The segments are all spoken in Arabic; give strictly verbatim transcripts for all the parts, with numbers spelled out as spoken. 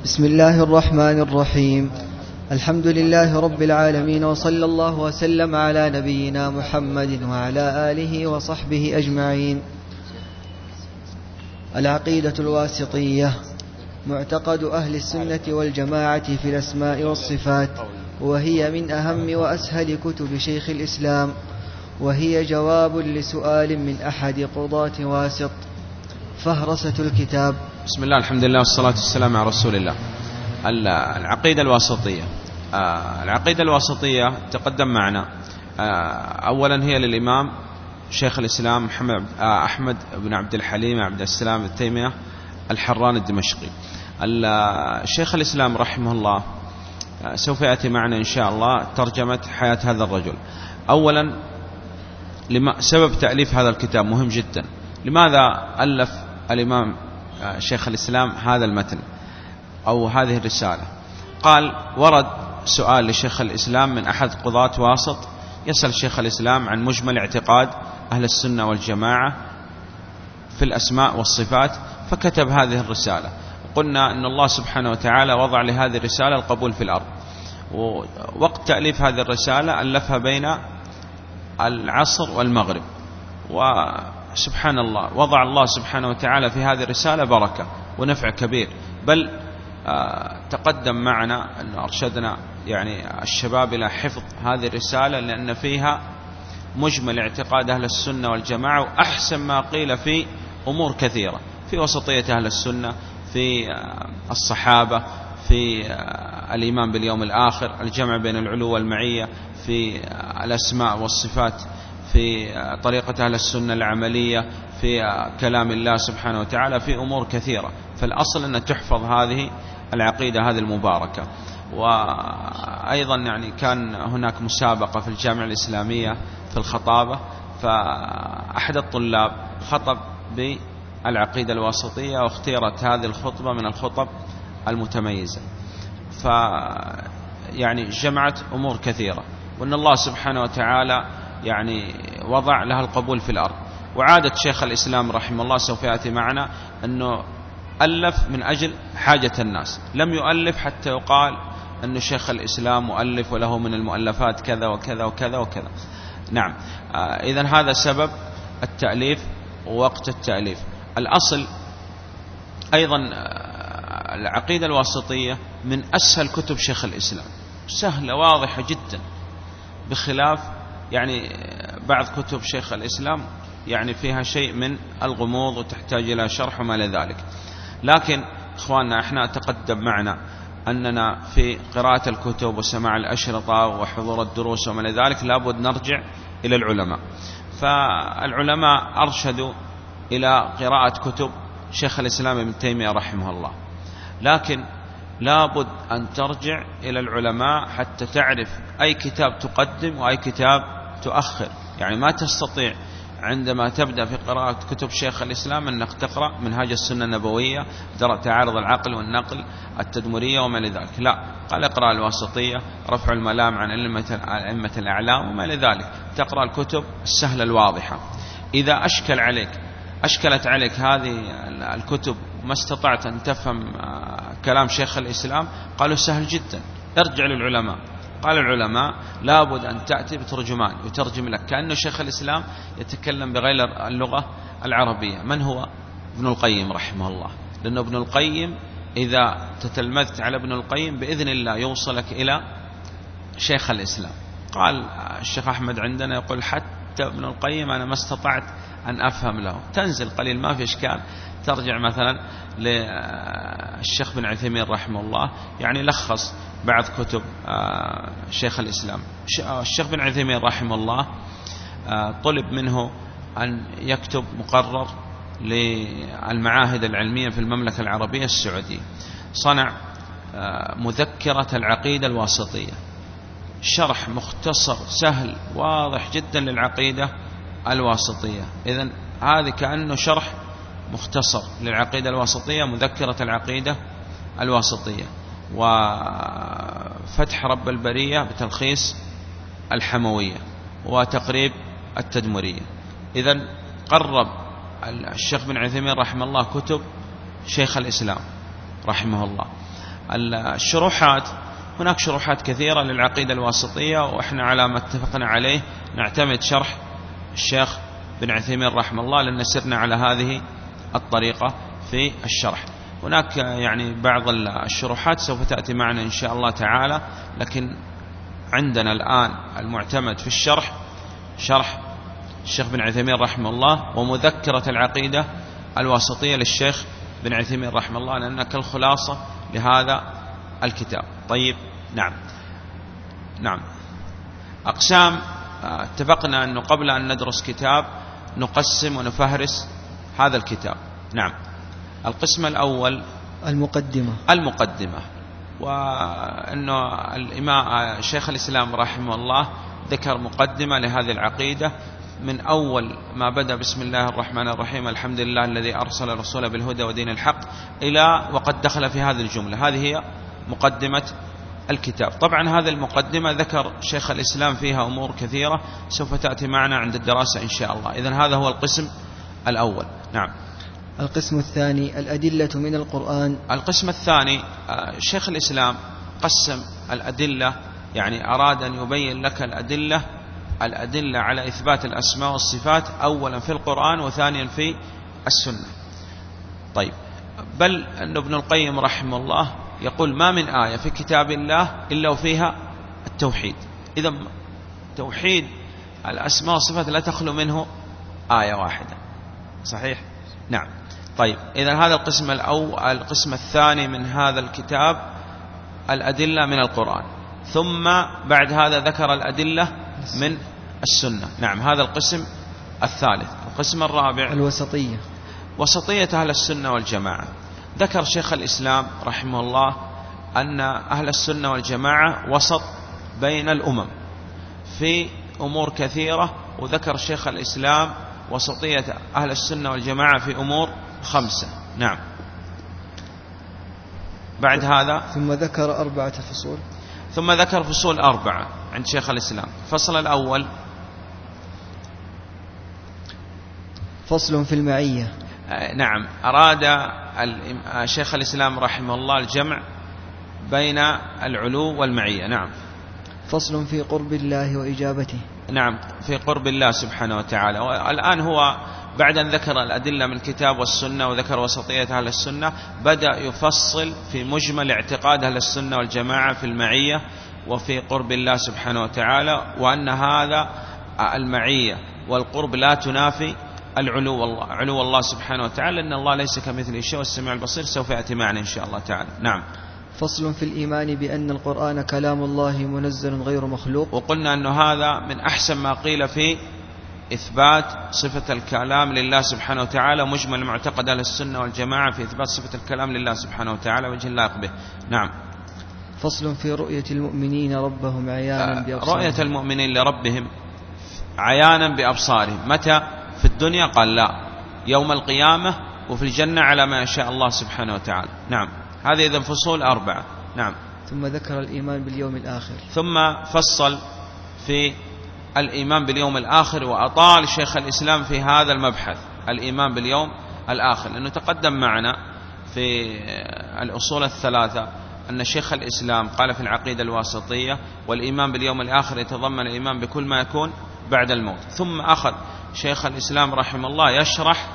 بسم الله الرحمن الرحيم. الحمد لله رب العالمين، وصلى الله وسلم على نبينا محمد وعلى آله وصحبه أجمعين. العقيدة الواسطية معتقد أهل السنة والجماعة في الأسماء والصفات، وهي من أهم وأسهل كتب شيخ الإسلام، وهي جواب لسؤال من أحد قضاة واسط. فهرسة الكتاب. بسم الله، الحمد لله، والصلاة والسلام على رسول الله. العقيدة الواسطية العقيدة الواسطية تقدم معنا. أولا هي للإمام شيخ الإسلام محمد أحمد بن عبد الحليم عبد السلام التيمية الحران الدمشقي. الشيخ الإسلام رحمه الله سوف يأتي معنا إن شاء الله ترجمة حياة هذا الرجل. أولا سبب تأليف هذا الكتاب مهم جدا. لماذا ألف الإمام شيخ الإسلام هذا المتن أو هذه الرسالة؟ قال: ورد سؤال لشيخ الإسلام من أحد قضاة واسط، يسأل شيخ الإسلام عن مجمل اعتقاد أهل السنة والجماعة في الأسماء والصفات، فكتب هذه الرسالة. وقلنا أن الله سبحانه وتعالى وضع لهذه الرسالة القبول في الأرض، ووقت تأليف هذه الرسالة ألفها بين العصر والمغرب، وسبحان الله وضع الله سبحانه وتعالى في هذه الرسالة بركة ونفع كبير. بل تقدم معنا أن أرشدنا يعني الشباب إلى حفظ هذه الرسالة، لأن فيها مجمل اعتقاد أهل السنة والجماعة، وأحسن ما قيل في أمور كثيرة، في وسطية أهل السنة، في الصحابة، في الإيمان باليوم الآخر، الجمع بين العلو والمعية، في الأسماء والصفات، في طريقة أهل السنة العملية، في كلام الله سبحانه وتعالى، في أمور كثيرة. فالأصل أن تحفظ هذه العقيدة هذه المباركة. وأيضا يعني كان هناك مسابقة في الجامعة الإسلامية في الخطابة، فأحد الطلاب خطب بالعقيدة الواسطية، واختيرت هذه الخطبة من الخطب المتميزة، ف يعني جمعت أمور كثيرة، وأن الله سبحانه وتعالى يعني وضع لها القبول في الأرض. وعادة شيخ الإسلام رحمه الله سوف يأتي معنا أنه ألف من أجل حاجة الناس، لم يؤلف حتى يقال أن شيخ الإسلام مؤلف وله من المؤلفات كذا وكذا وكذا وكذا. نعم، إذن هذا سبب التأليف ووقت التأليف. الأصل أيضا العقيدة الواسطية من أسهل كتب شيخ الإسلام، سهلة واضحة جدا، بخلاف يعني بعض كتب شيخ الإسلام يعني فيها شيء من الغموض وتحتاج إلى شرح وما لذلك. لكن إخواننا، احنا تقدم معنا أننا في قراءة الكتب وسماع الأشرطة وحضور الدروس وما لذلك لابد نرجع إلى العلماء. فالعلماء أرشدوا إلى قراءة كتب شيخ الإسلام ابن تيمية رحمه الله، لكن لابد أن ترجع إلى العلماء حتى تعرف أي كتاب تقدم وأي كتاب تؤخر. يعني ما تستطيع عندما تبدأ في قراءة كتب شيخ الإسلام أنك تقرأ منهاج السنة النبوية، تعارض العقل والنقل، التدمرية وما لذلك. لا، قال اقرأ الواسطية، رفع الملام عن أئمة الأعلام وما لذلك. تقرأ الكتب السهلة الواضحة. إذا أشكل عليك أشكلت عليك هذه الكتب ما استطعت أن تفهم كلام شيخ الإسلام، قالوا سهل جدا، ارجع للعلماء. قال العلماء لابد أن تأتي بترجمان يترجم لك، كأنه شيخ الإسلام يتكلم بغير اللغة العربية. من هو؟ ابن القيم رحمه الله. لأنه ابن القيم إذا تتلمذت على ابن القيم بإذن الله يوصلك إلى شيخ الإسلام. قال الشيخ أحمد عندنا يقول حتى ابن القيم أنا ما استطعت أن أفهم له، تنزل قليل ما في إشكال، ترجع مثلا للشيخ بن عثيمين رحمه الله، يعني لخص بعض كتب شيخ الإسلام. الشيخ بن عثيمين رحمه الله طلب منه أن يكتب مقرر للمعاهد العلمية في المملكة العربية السعودية. صنع مذكرة العقيدة الواسطية، شرح مختصر سهل واضح جدا للعقيدة الواسطية. إذن هذا كأنه شرح مختصر للعقيدة الواسطية، مذكرة العقيدة الواسطية. وفتح رب البرية بتلخيص الحموية، وتقريب التدمرية. إذن قرب الشيخ بن عثيمين رحمه الله كتب شيخ الإسلام رحمه الله. الشروحات، هناك شروحات كثيرة للعقيدة الواسطية، وإحنا على ما اتفقنا عليه نعتمد شرح الشيخ بن عثيمين رحمه الله، لأن سرنا على هذه الطريقة في الشرح. هناك يعني بعض الشروحات سوف تأتي معنا إن شاء الله تعالى، لكن عندنا الآن المعتمد في الشرح شرح الشيخ بن عثيمين رحمه الله ومذكرة العقيدة الواسطية للشيخ بن عثيمين رحمه الله، لأنها كالخلاصة لهذا الكتاب. طيب، نعم نعم أقسام. اتفقنا أنه قبل أن ندرس كتاب نقسم ونفهرس هذا الكتاب. نعم. القسم الأول المقدمة المقدمة وأنه الإمام شيخ الإسلام رحمه الله ذكر مقدمة لهذه العقيدة من أول ما بدأ بسم الله الرحمن الرحيم الحمد لله الذي أرسل رسوله بالهدى ودين الحق إلى وقد دخل في هذه الجملة. هذه هي مقدمة الكتاب. طبعا هذه المقدمة ذكر شيخ الإسلام فيها أمور كثيرة سوف تأتي معنا عند الدراسة إن شاء الله. إذن هذا هو القسم الأول. نعم. القسم الثاني الأدلة من القرآن. القسم الثاني شيخ الإسلام قسم الأدلة، يعني أراد أن يبين لك الأدلة الأدلة على إثبات الأسماء والصفات أولا في القرآن وثانيا في السنة. طيب، بل أن ابن القيم رحمه الله يقول ما من آية في كتاب الله إلا وفيها التوحيد. إذا توحيد الأسماء والصفات لا تخلو منه آية واحدة. صحيح؟ نعم. طيب، إذا هذا القسم الأول. القسم الثاني من هذا الكتاب الأدلة من القرآن، ثم بعد هذا ذكر الأدلة من السنة. نعم، هذا القسم الثالث. القسم الرابع الوسطية، وسطية أهل السنة والجماعة. ذكر شيخ الإسلام رحمه الله أن أهل السنة والجماعة وسط بين الأمم في أمور كثيرة، وذكر شيخ الإسلام وسطية أهل السنة والجماعة في أمور خمسة. نعم. بعد هذا ثم ذكر أربعة فصول ثم ذكر فصول أربعة عند شيخ الإسلام. الفصل الأول فصل في المعية. نعم، أراد شيخ الإسلام رحمه الله الجمع بين العلو والمعية. نعم. فصل في قرب الله وإجابته. نعم، في قرب الله سبحانه وتعالى. والآن هو بعد أن ذكر الأدلة من الكتاب والسنة وذكر وسطية أهل السنة، بدأ يفصل في مجمل اعتقاد أهل السنة والجماعة في المعية وفي قرب الله سبحانه وتعالى، وأن هذا المعية والقرب لا تنافي العلو الله علو الله سبحانه وتعالى، لأن الله ليس كمثله شيء والسميع البصير. سوف يأتي معنا إن شاء الله تعالى. نعم. فصل في الإيمان بأن القرآن كلام الله منزل غير مخلوق. وقلنا أن هذا من أحسن ما قيل في إثبات صفة الكلام لله سبحانه وتعالى، مجمل معتقد أهل السنة والجماعة في إثبات صفة الكلام لله سبحانه وتعالى وجه اللائق به. نعم. فصل في رؤية المؤمنين ربهم عيانا بأبصارهم. رؤية المؤمنين لربهم عيانا بأبصارهم. متى؟ في الدنيا؟ قال لا، يوم القيامة، وفي الجنة على ما يشاء الله سبحانه وتعالى. نعم. هذه إذن فصول أربعة. نعم. ثم ذكر الإيمان باليوم الآخر. ثم فصل في الإيمان باليوم الآخر، وأطال شيخ الإسلام في هذا المبحث الإيمان باليوم الآخر، لأنه تقدم معنا في الأصول الثلاثة أن شيخ الإسلام قال في العقيدة الواسطية والإيمان باليوم الآخر يتضمن الإيمان بكل ما يكون بعد الموت. ثم أخذ شيخ الإسلام رحمه الله يشرح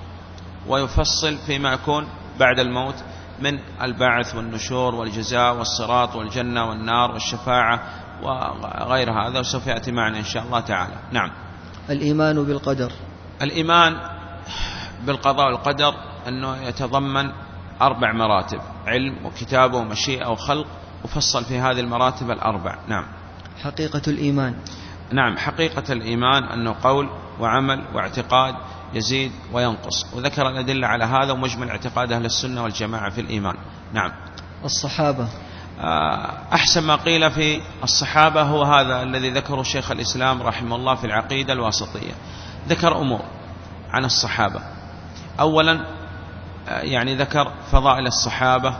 ويفصل فيما يكون بعد الموت من البعث والنشور والجزاء والصراط والجنة والنار والشفاعة وغير هذا، وسوف يأتي معنا إن شاء الله تعالى. نعم. الإيمان بالقدر. الإيمان بالقضاء والقدر أنه يتضمن أربع مراتب: علم وكتابة ومشيئة وخلق، وفصل في هذه المراتب الأربع. نعم. حقيقة الإيمان. نعم، حقيقة الإيمان أنه قول وعمل واعتقاد يزيد وينقص، وذكر الأدلة على هذا ومجمل اعتقاد أهل السنة والجماعة في الإيمان. نعم. الصحابة. أحسن ما قيل في الصحابة هو هذا الذي ذكره شيخ الإسلام رحمه الله في العقيدة الواسطية. ذكر أمور عن الصحابة. أولا يعني ذكر فضائل الصحابة،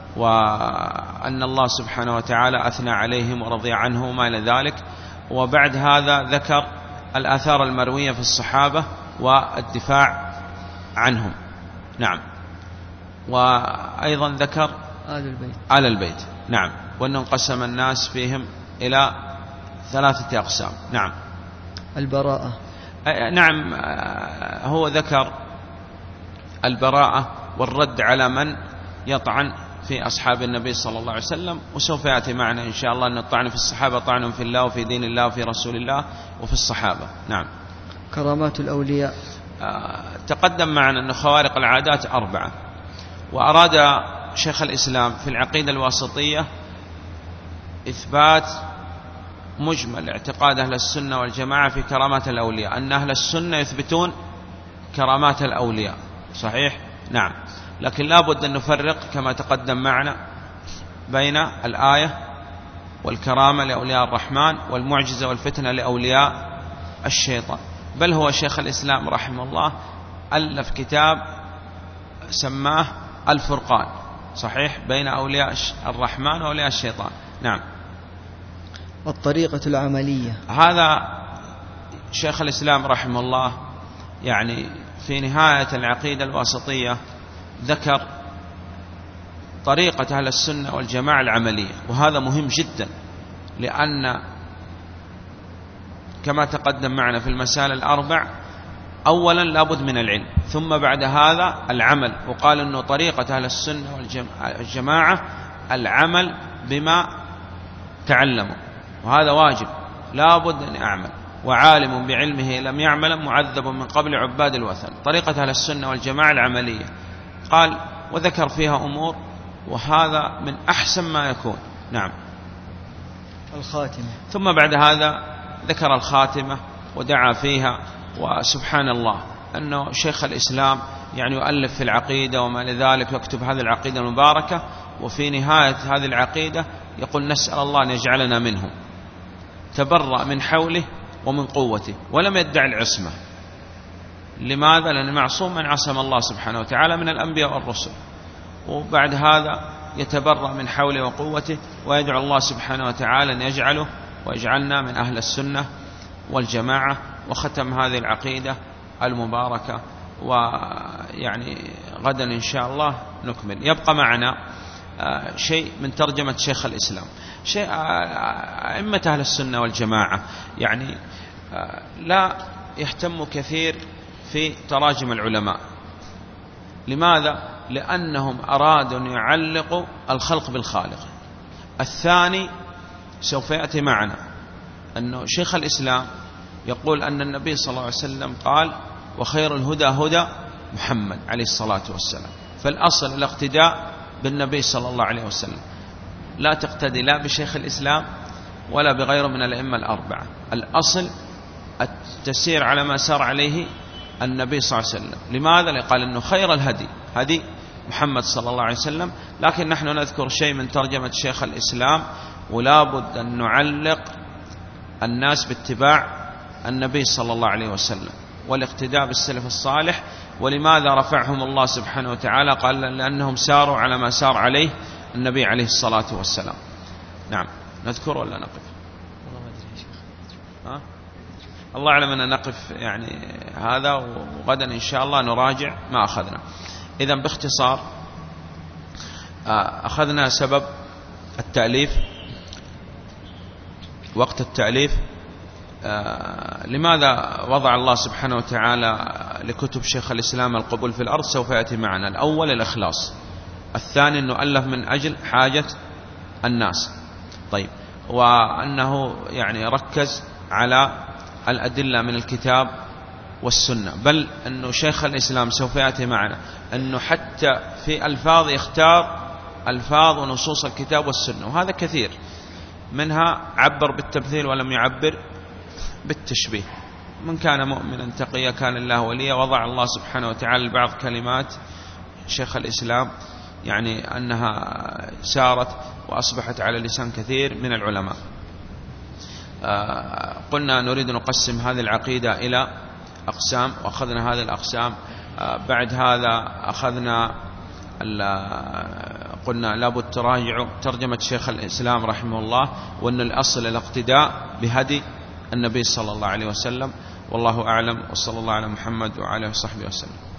وأن الله سبحانه وتعالى أثنى عليهم ورضي عنهم وما إلى ذلك. وبعد هذا ذكر الآثار المروية في الصحابة والدفاع عنهم. نعم. وأيضا ذكر آل البيت. آل البيت، نعم. وأنه انقسم الناس فيهم إلى ثلاثة أقسام. نعم. البراءة. نعم، هو ذكر البراءة والرد على من يطعن في أصحاب النبي صلى الله عليه وسلم، وسوف يأتي معنا إن شاء الله أن الطعن في الصحابة طعن في الله وفي دين الله وفي رسول الله وفي الصحابة. نعم. كرامات الأولياء. تقدم معنا أن خوارق العادات أربعة، وأراد شيخ الإسلام في العقيدة الواسطية إثبات مجمل اعتقاد أهل السنة والجماعة في كرامات الأولياء، أن أهل السنة يثبتون كرامات الأولياء، صحيح؟ نعم. لكن لا بد أن نفرق كما تقدم معنا بين الآية والكرامة لأولياء الرحمن والمعجزة والفتنة لأولياء الشيطان. بل هو شيخ الإسلام رحمه الله ألف كتاب سماه الفرقان، صحيح، بين أولياء الرحمن وأولياء الشيطان. نعم. الطريقة العملية. هذا شيخ الإسلام رحمه الله يعني في نهاية العقيدة الواسطية ذكر طريقة أهل السنة والجماعة العملية، وهذا مهم جدا، لأن كما تقدم معنا في المسائل الأربع أولا لابد من العلم، ثم بعد هذا العمل. وقال أنه طريقة أهل السنة والجماعة العمل بما تعلموا، وهذا واجب، لابد أن أعمل، وعالم بعلمه لم يعمل معذب من قبل عباد الوثن. طريقة أهل السنة والجماعة العملية، قال وذكر فيها أمور، وهذا من أحسن ما يكون. نعم. الخاتمة. ثم بعد هذا ذكر الخاتمة ودعا فيها، وسبحان الله أنه شيخ الإسلام يعني يؤلف في العقيدة وما لذلك، يكتب هذه العقيدة المباركة، وفي نهاية هذه العقيدة يقول نسأل الله أن يجعلنا منهم، تبرأ من حوله ومن قوته، ولم يدع العصمة. لماذا؟ لأن معصوم من عصم الله سبحانه وتعالى من الأنبياء والرسل. وبعد هذا يتبرأ من حوله وقوته، ويدعو الله سبحانه وتعالى أن يجعله ويجعلنا من أهل السنة والجماعة. وختم هذه العقيدة المباركة، ويعني غدا إن شاء الله نكمل. يبقى معنا شيء من ترجمة شيخ الإسلام. شيء أئمة أهل السنة والجماعة يعني لا يهتم كثير في تراجم العلماء. لماذا؟ لأنهم أرادوا أن يعلقوا الخلق بالخالق. الثاني سوف يأتي معنا أنه شيخ الإسلام يقول أن النبي صلى الله عليه وسلم قال وخير الهدى هدى محمد عليه الصلاة والسلام. فالأصل الاقتداء بالنبي صلى الله عليه وسلم، لا تقتدي لا بشيخ الإسلام ولا بغيره من الأئمة الأربعة. الأصل التسير على ما سار عليه النبي صلى الله عليه وسلم. لماذا؟ لقال أنه خير الهدي هدي محمد صلى الله عليه وسلم. لكن نحن نذكر شيء من ترجمة شيخ الإسلام، ولا بد أن نعلق الناس باتباع النبي صلى الله عليه وسلم والاقتداء بالسلف الصالح. ولماذا رفعهم الله سبحانه وتعالى؟ قال لأنهم ساروا على ما سار عليه النبي عليه الصلاة والسلام. نعم. نذكر ولا نقف؟ والله ما أدري يا شيخ. ها؟ الله أعلم أن نقف يعني هذا، وغدا إن شاء الله نراجع ما أخذنا. إذن باختصار أخذنا سبب التأليف، وقت التأليف، لماذا وضع الله سبحانه وتعالى لكتب شيخ الإسلام القبول في الأرض، سوف يأتي معنا. الأول الإخلاص، الثاني أنه ألف من أجل حاجة الناس. طيب، وأنه يعني ركز على الأدلة من الكتاب والسنة، بل أنه شيخ الإسلام سوف يأتي معنا أنه حتى في ألفاظ يختار ألفاظ ونصوص الكتاب والسنة، وهذا كثير منها عبر بالتمثيل ولم يعبر بالتشبيه. من كان مؤمنا تقيا كان الله وليا. وضع الله سبحانه وتعالى بعض كلمات شيخ الإسلام يعني أنها سارت وأصبحت على لسان كثير من العلماء. آه قلنا نريد نقسم هذه العقيدة إلى أقسام، وأخذنا هذه الأقسام. آه بعد هذا أخذنا قلنا لابد تراجعوا ترجمة شيخ الإسلام رحمه الله، وأن الأصل الاقتداء بهدي النبي صلى الله عليه وسلم. والله أعلم، وصلى الله على محمد وعلى آله وصحبه وسلم.